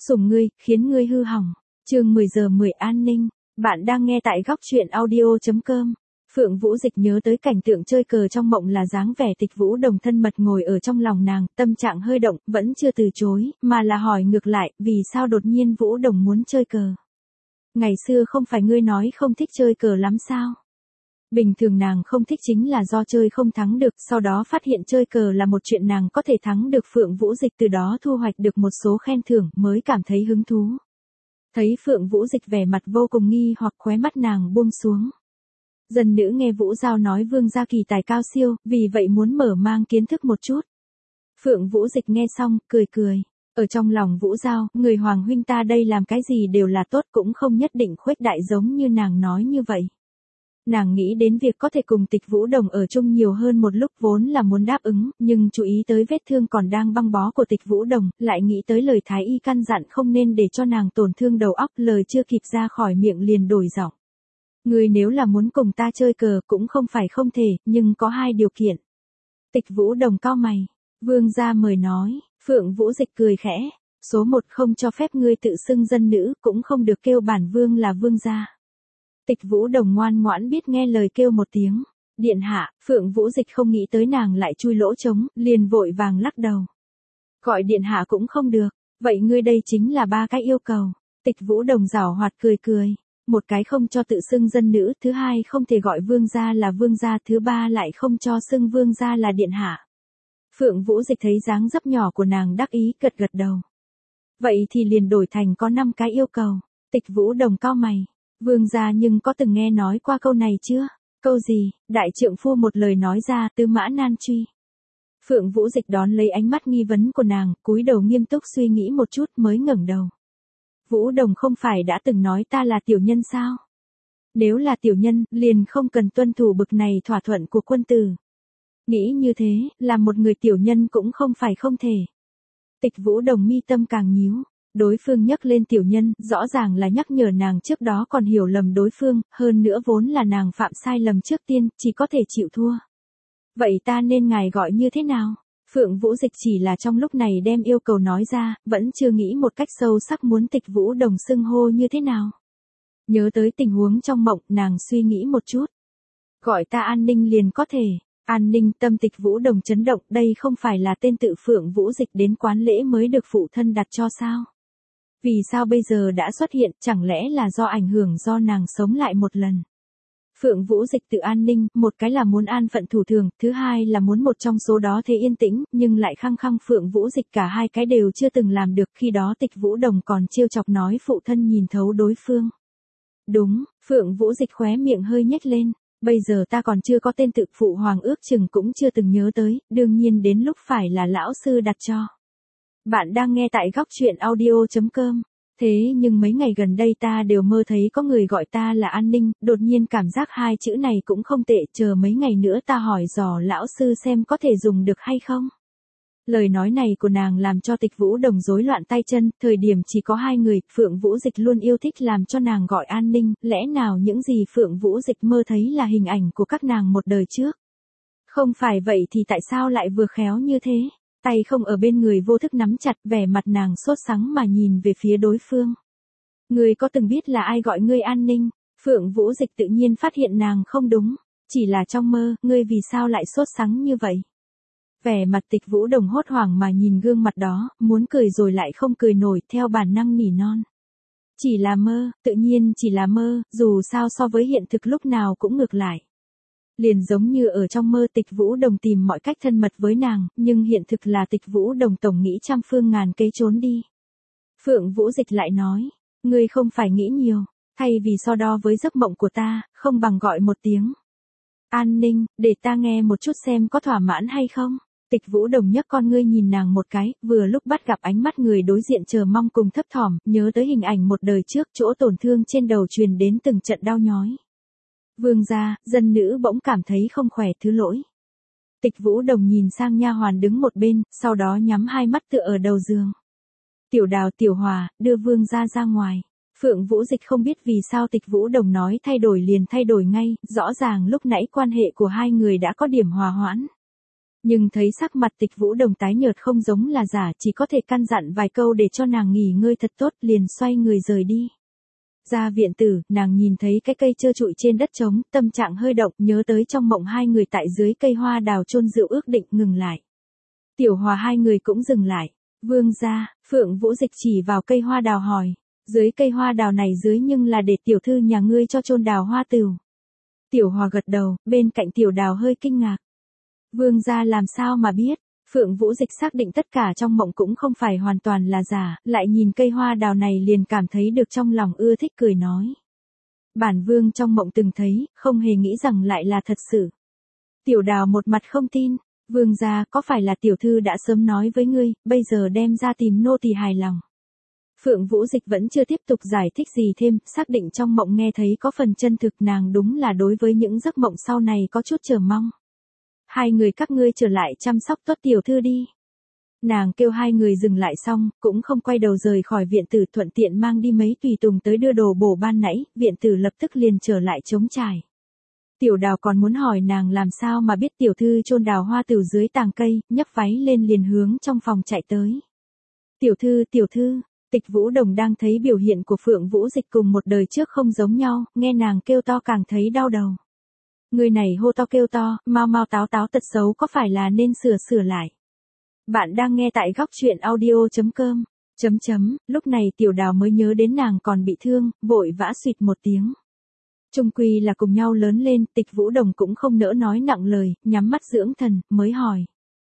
Sủng ngươi, khiến ngươi hư hỏng. Chương 10 giờ 10 an ninh. Bạn đang nghe tại góc truyện audio.com. Phượng Vũ Dịch nhớ tới cảnh tượng chơi cờ trong mộng là dáng vẻ Tịch Vũ Đồng thân mật ngồi ở trong lòng nàng, tâm trạng hơi động, vẫn chưa từ chối, mà là hỏi ngược lại, vì sao đột nhiên Vũ Đồng muốn chơi cờ? Ngày xưa không phải ngươi nói không thích chơi cờ lắm sao? Bình thường nàng không thích chính là do chơi không thắng được, sau đó phát hiện chơi cờ là một chuyện nàng có thể thắng được. Phượng Vũ Dịch từ đó thu hoạch được một số khen thưởng mới cảm thấy hứng thú. Thấy Phượng Vũ Dịch vẻ mặt vô cùng nghi hoặc, khóe mắt nàng buông xuống. Dân nữ nghe Vũ Giao nói Vương gia kỳ tài cao siêu, vì vậy muốn mở mang kiến thức một chút. Phượng Vũ Dịch nghe xong, cười cười. Ở trong lòng Vũ Giao, người hoàng huynh ta đây làm cái gì đều là tốt, cũng không nhất định khuếch đại giống như nàng nói như vậy. Nàng nghĩ đến việc có thể cùng Tịch Vũ Đồng ở chung nhiều hơn một lúc vốn là muốn đáp ứng, nhưng chú ý tới vết thương còn đang băng bó của Tịch Vũ Đồng, lại nghĩ tới lời thái y căn dặn không nên để cho nàng tổn thương đầu óc, lời chưa kịp ra khỏi miệng liền đổi giọng. Ngươi nếu là muốn cùng ta chơi cờ cũng không phải không thể, nhưng có hai điều kiện. Tịch Vũ Đồng cau mày. Vương gia mời nói. Phượng Vũ Dịch cười khẽ. Số 1 không cho phép ngươi tự xưng dân nữ, cũng không được kêu bản vương là vương gia. Tịch Vũ Đồng ngoan ngoãn biết nghe lời kêu một tiếng. Điện hạ. Phượng Vũ Dịch không nghĩ tới nàng lại chui lỗ trống, liền vội vàng lắc đầu. Gọi điện hạ cũng không được. Vậy ngươi đây chính là 3 cái yêu cầu. Tịch Vũ Đồng giảo hoạt cười cười. Một cái không cho tự xưng dân nữ, thứ hai không thể gọi vương gia là vương gia, thứ ba lại không cho xưng vương gia là điện hạ. Phượng Vũ Dịch thấy dáng dấp nhỏ của nàng đắc ý, gật gật đầu. Vậy thì liền đổi thành có 5 cái yêu cầu. Tịch Vũ Đồng cau mày. Vương gia nhưng có từng nghe nói qua câu này chưa? Câu gì? Đại trượng phu một lời nói ra, tư mã nan truy. Phượng Vũ Dịch đón lấy ánh mắt nghi vấn của nàng, cúi đầu nghiêm túc suy nghĩ một chút mới ngẩng đầu. Vũ Đồng không phải đã từng nói ta là tiểu nhân sao? Nếu là tiểu nhân, liền không cần tuân thủ bực này thỏa thuận của quân tử. Nghĩ như thế, làm một người tiểu nhân cũng không phải không thể. Tịch Vũ Đồng mi tâm càng nhíu. Đối phương nhắc lên tiểu nhân, rõ ràng là nhắc nhở nàng trước đó còn hiểu lầm đối phương, hơn nữa vốn là nàng phạm sai lầm trước tiên, chỉ có thể chịu thua. Vậy ta nên ngài gọi như thế nào? Phượng Vũ Dịch chỉ là trong lúc này đem yêu cầu nói ra, vẫn chưa nghĩ một cách sâu sắc muốn Tịch Vũ Đồng xưng hô như thế nào. Nhớ tới tình huống trong mộng, nàng suy nghĩ một chút. Gọi ta An Ninh liền có thể. An Ninh. Tâm Tịch Vũ Đồng chấn động, đây không phải là tên tự Phượng Vũ Dịch đến quán lễ mới được phụ thân đặt cho sao? Vì sao bây giờ đã xuất hiện, chẳng lẽ là do ảnh hưởng do nàng sống lại một lần? Phượng Vũ Dịch tự an ninh, một cái là muốn an phận thủ thường, thứ hai là muốn một trong số đó thế yên tĩnh, nhưng lại khăng khăng Phượng Vũ Dịch cả hai cái đều chưa từng làm được, khi đó Tịch Vũ Đồng còn trêu chọc nói phụ thân nhìn thấu đối phương. Đúng, Phượng Vũ Dịch khóe miệng hơi nhếch lên, bây giờ ta còn chưa có tên tự, phụ hoàng ước chừng cũng chưa từng nhớ tới, đương nhiên đến lúc phải là lão sư đặt cho. Bạn đang nghe tại góc truyện audio.com. Thế nhưng mấy ngày gần đây ta đều mơ thấy có người gọi ta là An Ninh, đột nhiên cảm giác hai chữ này cũng không tệ, chờ mấy ngày nữa ta hỏi dò lão sư xem có thể dùng được hay không. Lời nói này của nàng làm cho Tịch Vũ Đồng rối loạn tay chân, thời điểm chỉ có 2 người, Phượng Vũ Dịch luôn yêu thích làm cho nàng gọi An Ninh, lẽ nào những gì Phượng Vũ Dịch mơ thấy là hình ảnh của các nàng một đời trước? Không phải vậy thì tại sao lại vừa khéo như thế? Tay không ở bên người vô thức nắm chặt, vẻ mặt nàng sốt sắng mà nhìn về phía đối phương. Ngươi có từng biết là ai gọi ngươi An Ninh? Phượng Vũ Dịch tự nhiên phát hiện nàng không đúng. Chỉ là trong mơ, ngươi vì sao lại sốt sắng như vậy? Vẻ mặt Tịch Vũ Đồng hốt hoảng mà nhìn gương mặt đó, muốn cười rồi lại không cười nổi, theo bản năng nỉ non. Chỉ là mơ, tự nhiên chỉ là mơ, dù sao so với hiện thực lúc nào cũng ngược lại. Liền giống như ở trong mơ Tịch Vũ Đồng tìm mọi cách thân mật với nàng, nhưng hiện thực là Tịch Vũ Đồng tổng nghĩ trăm phương ngàn kế trốn đi. Phượng Vũ Dịch lại nói, ngươi không phải nghĩ nhiều, thay vì so đo với giấc mộng của ta, không bằng gọi một tiếng An Ninh, để ta nghe một chút xem có thỏa mãn hay không. Tịch Vũ Đồng nhấc con ngươi nhìn nàng một cái, vừa lúc bắt gặp ánh mắt người đối diện chờ mong cùng thấp thỏm, nhớ tới hình ảnh một đời trước, chỗ tổn thương trên đầu truyền đến từng trận đau nhói. Vương gia, dân nữ bỗng cảm thấy không khỏe, thứ lỗi. Tịch Vũ Đồng nhìn sang nha hoàn đứng một bên, sau đó nhắm hai mắt tựa ở đầu giường. Tiểu Đào, Tiểu Hòa, đưa vương gia ra ngoài. Phượng Vũ Dịch không biết vì sao Tịch Vũ Đồng nói thay đổi liền thay đổi ngay, rõ ràng lúc nãy quan hệ của hai người đã có điểm hòa hoãn. Nhưng thấy sắc mặt Tịch Vũ Đồng tái nhợt không giống là giả, chỉ có thể căn dặn vài câu để cho nàng nghỉ ngơi thật tốt, liền xoay người rời đi. Ra viện tử, nàng nhìn thấy cái cây trơ trụi trên đất trống, tâm trạng hơi động, nhớ tới trong mộng hai người tại dưới cây hoa đào chôn rượu ước định ngừng lại. Tiểu Hòa hai người cũng dừng lại. Vương gia, Phượng Vũ Dịch chỉ vào cây hoa đào hỏi. Dưới cây hoa đào này dưới nhưng là để tiểu thư nhà ngươi cho chôn đào hoa tửu. Tiểu Hòa gật đầu, bên cạnh Tiểu Đào hơi kinh ngạc. Vương gia làm sao mà biết? Phượng Vũ Dịch xác định tất cả trong mộng cũng không phải hoàn toàn là giả, lại nhìn cây hoa đào này liền cảm thấy được trong lòng ưa thích, cười nói. Bản vương trong mộng từng thấy, không hề nghĩ rằng lại là thật sự. Tiểu Đào một mặt không tin. Vương gia, có phải là tiểu thư đã sớm nói với ngươi, bây giờ đem ra tìm nô tỳ hài lòng. Phượng Vũ Dịch vẫn chưa tiếp tục giải thích gì thêm, xác định trong mộng nghe thấy có phần chân thực, nàng đúng là đối với những giấc mộng sau này có chút chờ mong. Hai người các ngươi trở lại chăm sóc tốt tiểu thư đi. Nàng kêu hai người dừng lại xong, cũng không quay đầu rời khỏi viện tử, thuận tiện mang đi mấy tùy tùng tới đưa đồ bổ ban nãy, viện tử lập tức liền trở lại trống trải. Tiểu Đào còn muốn hỏi nàng làm sao mà biết tiểu thư chôn đào hoa tửu dưới tàng cây, nhấc váy lên liền hướng trong phòng chạy tới. Tiểu thư, Tịch Vũ Đồng đang thấy biểu hiện của Phượng Vũ Dịch cùng một đời trước không giống nhau, nghe nàng kêu to càng thấy đau đầu. Người này hô to kêu to, mau mau táo táo tật xấu có phải là nên sửa lại. Bạn đang nghe tại góc truyện audio.com. Lúc này Tiểu Đào mới nhớ đến nàng còn bị thương, vội vã xụt một tiếng. Chung quy là cùng nhau lớn lên, Tịch Vũ Đồng cũng không nỡ nói nặng lời, nhắm mắt dưỡng thần, mới hỏi.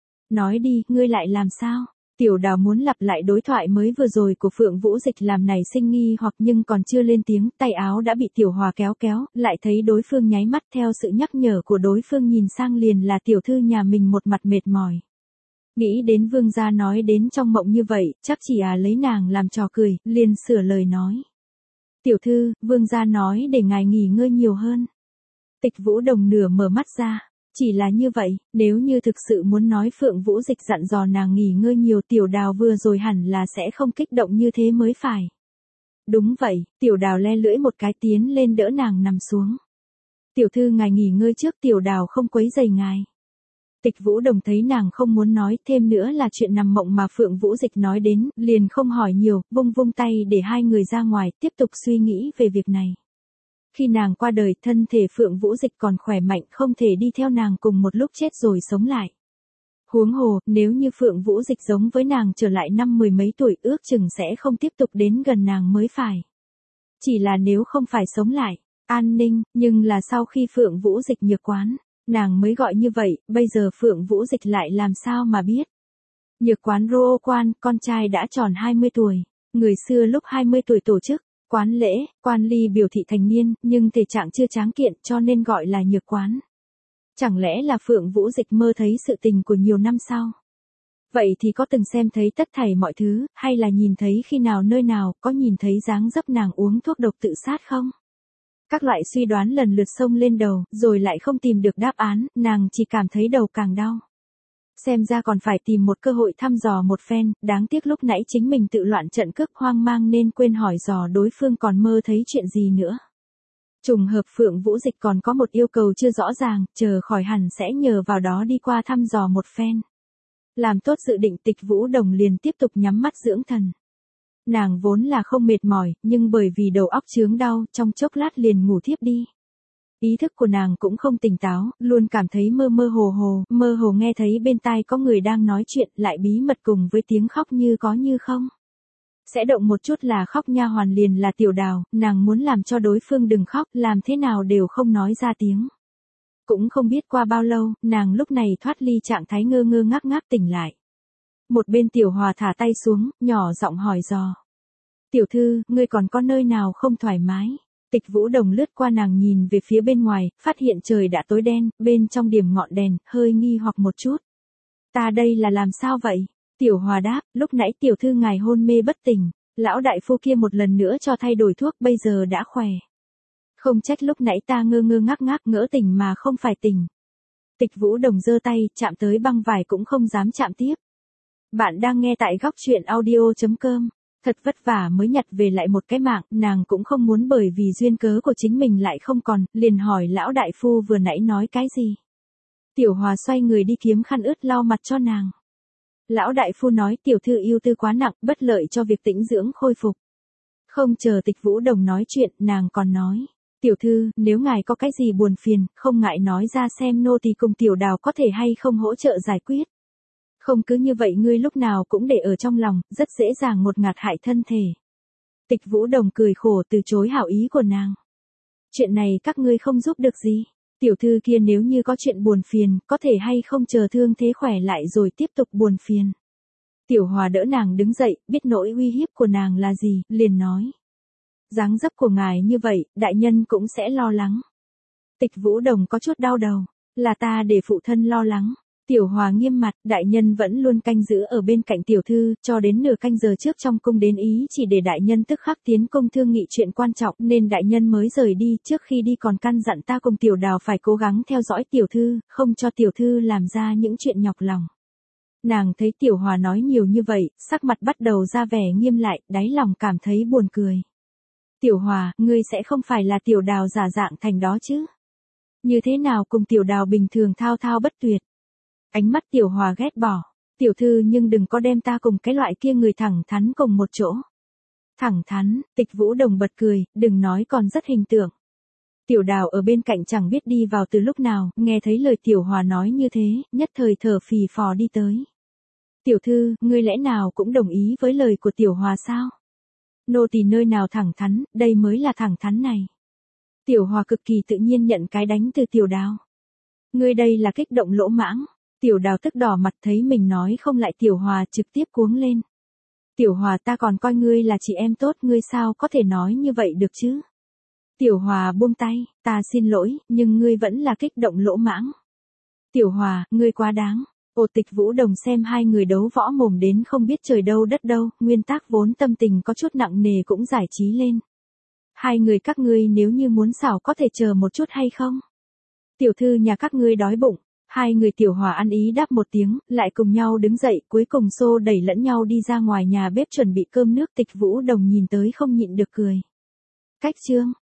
Nói đi, ngươi lại làm sao? Tiểu Đào muốn lặp lại đối thoại mới vừa rồi của Phượng Vũ Dịch làm nảy sinh nghi hoặc, nhưng còn chưa lên tiếng, tay áo đã bị Tiểu Hòa kéo, lại thấy đối phương nháy mắt, theo sự nhắc nhở của đối phương nhìn sang liền là tiểu thư nhà mình một mặt mệt mỏi. Nghĩ đến vương gia nói đến trong mộng như vậy, chắc chỉ lấy nàng làm trò cười, liền sửa lời nói. Tiểu thư, vương gia nói để ngài nghỉ ngơi nhiều hơn. Tịch Vũ Đồng nửa mở mắt ra. Chỉ là như vậy, nếu như thực sự muốn nói Phượng Vũ Dịch dặn dò nàng nghỉ ngơi nhiều, Tiểu Đào vừa rồi hẳn là sẽ không kích động như thế mới phải. Đúng vậy, Tiểu Đào le lưỡi một cái tiến lên đỡ nàng nằm xuống. Tiểu thư ngài nghỉ ngơi trước, Tiểu Đào không quấy rầy ngài. Tịch Vũ Đồng thấy nàng không muốn nói thêm nữa là chuyện nằm mộng mà Phượng Vũ Dịch nói đến, liền không hỏi nhiều, vung tay để hai người ra ngoài, tiếp tục suy nghĩ về việc này. Khi nàng qua đời, thân thể Phượng Vũ Dịch còn khỏe mạnh, không thể đi theo nàng cùng một lúc chết rồi sống lại. Huống hồ, nếu như Phượng Vũ Dịch giống với nàng trở lại năm mười mấy tuổi, ước chừng sẽ không tiếp tục đến gần nàng mới phải. Chỉ là nếu không phải sống lại, an ninh, nhưng là sau khi Phượng Vũ Dịch nhược quán, nàng mới gọi như vậy, bây giờ Phượng Vũ Dịch lại làm sao mà biết. Nhược quán Rô Quan, con trai đã tròn 20 tuổi, người xưa lúc 20 tuổi tổ chức. Quán lễ, quan ly biểu thị thành niên, nhưng thể trạng chưa tráng kiện cho nên gọi là nhược quán. Chẳng lẽ là Phượng Vũ Dịch mơ thấy sự tình của nhiều năm sau? Vậy thì có từng xem thấy tất thảy mọi thứ, hay là nhìn thấy khi nào nơi nào, có nhìn thấy dáng dấp nàng uống thuốc độc tự sát không? Các loại suy đoán lần lượt xông lên đầu, rồi lại không tìm được đáp án, nàng chỉ cảm thấy đầu càng đau. Xem ra còn phải tìm một cơ hội thăm dò một phen, đáng tiếc lúc nãy chính mình tự loạn trận cước hoang mang nên quên hỏi dò đối phương còn mơ thấy chuyện gì nữa. Trùng hợp Phượng Vũ Dịch còn có một yêu cầu chưa rõ ràng, chờ khỏi hẳn sẽ nhờ vào đó đi qua thăm dò một phen. Làm tốt dự định, Tịch Vũ Đồng liền tiếp tục nhắm mắt dưỡng thần. Nàng vốn là không mệt mỏi, nhưng bởi vì đầu óc chướng đau, trong chốc lát liền ngủ thiếp đi. Ý thức của nàng cũng không tỉnh táo, luôn cảm thấy mơ hồ nghe thấy bên tai có người đang nói chuyện, lại bí mật cùng với tiếng khóc như có như không. Sẽ động một chút là khóc, nha hoàn liền là Tiểu Đào, nàng muốn làm cho đối phương đừng khóc, làm thế nào đều không nói ra tiếng. Cũng không biết qua bao lâu, nàng lúc này thoát ly trạng thái ngơ ngác tỉnh lại. Một bên Tiểu Hòa thả tay xuống, nhỏ giọng hỏi dò. Tiểu thư, ngươi còn có nơi nào không thoải mái? Tịch Vũ Đồng lướt qua nàng nhìn về phía bên ngoài, phát hiện trời đã tối đen, bên trong điểm ngọn đèn, hơi nghi hoặc một chút. Ta đây là làm sao vậy? Tiểu Hòa đáp, lúc nãy tiểu thư ngài hôn mê bất tỉnh, lão đại phu kia một lần nữa cho thay đổi thuốc, bây giờ đã khỏe. Không trách lúc nãy ta ngơ ngác ngỡ tỉnh mà không phải tỉnh. Tịch Vũ Đồng giơ tay, chạm tới băng vải cũng không dám chạm tiếp. Bạn đang nghe tại góc truyện audio.com. Thật vất vả mới nhặt về lại một cái mạng, nàng cũng không muốn bởi vì duyên cớ của chính mình lại không còn, liền hỏi lão đại phu vừa nãy nói cái gì. Tiểu Hòa xoay người đi kiếm khăn ướt lau mặt cho nàng. Lão đại phu nói tiểu thư yêu tư quá nặng, bất lợi cho việc tĩnh dưỡng khôi phục. Không chờ Tịch Vũ Đồng nói chuyện, nàng còn nói. Tiểu thư, nếu ngài có cái gì buồn phiền, không ngại nói ra xem nô tỳ cùng Tiểu Đào có thể hay không hỗ trợ giải quyết. Không cứ như vậy ngươi lúc nào cũng để ở trong lòng, rất dễ dàng ngột ngạt hại thân thể. Tịch Vũ Đồng cười khổ từ chối hảo ý của nàng. Chuyện này các ngươi không giúp được gì. Tiểu thư kia nếu như có chuyện buồn phiền, có thể hay không chờ thương thế khỏe lại rồi tiếp tục buồn phiền. Tiểu Hòa đỡ nàng đứng dậy, biết nỗi uy hiếp của nàng là gì, liền nói. Dáng dấp của ngài như vậy, đại nhân cũng sẽ lo lắng. Tịch Vũ Đồng có chút đau đầu, là ta để phụ thân lo lắng. Tiểu Hòa nghiêm mặt, đại nhân vẫn luôn canh giữ ở bên cạnh tiểu thư, cho đến nửa canh giờ trước trong cung đến ý chỉ để đại nhân tức khắc tiến cung thương nghị chuyện quan trọng nên đại nhân mới rời đi, trước khi đi còn căn dặn ta cùng Tiểu Đào phải cố gắng theo dõi tiểu thư, không cho tiểu thư làm ra những chuyện nhọc lòng. Nàng thấy Tiểu Hòa nói nhiều như vậy, sắc mặt bắt đầu ra vẻ nghiêm lại, đáy lòng cảm thấy buồn cười. Tiểu Hòa, ngươi sẽ không phải là Tiểu Đào giả dạng thành đó chứ? Như thế nào cùng Tiểu Đào bình thường thao thao bất tuyệt? Ánh mắt Tiểu Hòa ghét bỏ. Tiểu thư nhưng đừng có đem ta cùng cái loại kia người thẳng thắn cùng một chỗ. Thẳng thắn, Tịch Vũ Đồng bật cười, đừng nói còn rất hình tượng. Tiểu Đào ở bên cạnh chẳng biết đi vào từ lúc nào, nghe thấy lời Tiểu Hòa nói như thế, nhất thời thở phì phò đi tới. Tiểu thư, ngươi lẽ nào cũng đồng ý với lời của Tiểu Hòa sao? Nô tỳ nơi nào thẳng thắn, đây mới là thẳng thắn này. Tiểu Hòa cực kỳ tự nhiên nhận cái đánh từ Tiểu Đào. Ngươi đây là kích động lỗ mãng. Tiểu Đào tức đỏ mặt thấy mình nói không lại Tiểu Hòa trực tiếp cuống lên. Tiểu Hòa ta còn coi ngươi là chị em tốt, ngươi sao có thể nói như vậy được chứ? Tiểu Hòa buông tay, ta xin lỗi, nhưng ngươi vẫn là kích động lỗ mãng. Tiểu Hòa, ngươi quá đáng. Tịch Vũ Đồng xem hai người đấu võ mồm đến không biết trời đâu đất đâu, nguyên tắc vốn tâm tình có chút nặng nề cũng giải trí lên. Hai người các ngươi nếu như muốn xảo có thể chờ một chút hay không? Tiểu thư nhà các ngươi đói bụng. Hai người Tiểu Hòa ăn ý đáp một tiếng, lại cùng nhau đứng dậy, cuối cùng xô đẩy lẫn nhau đi ra ngoài nhà bếp chuẩn bị cơm nước. Tịch Vũ Đồng nhìn tới không nhịn được cười. Cách chương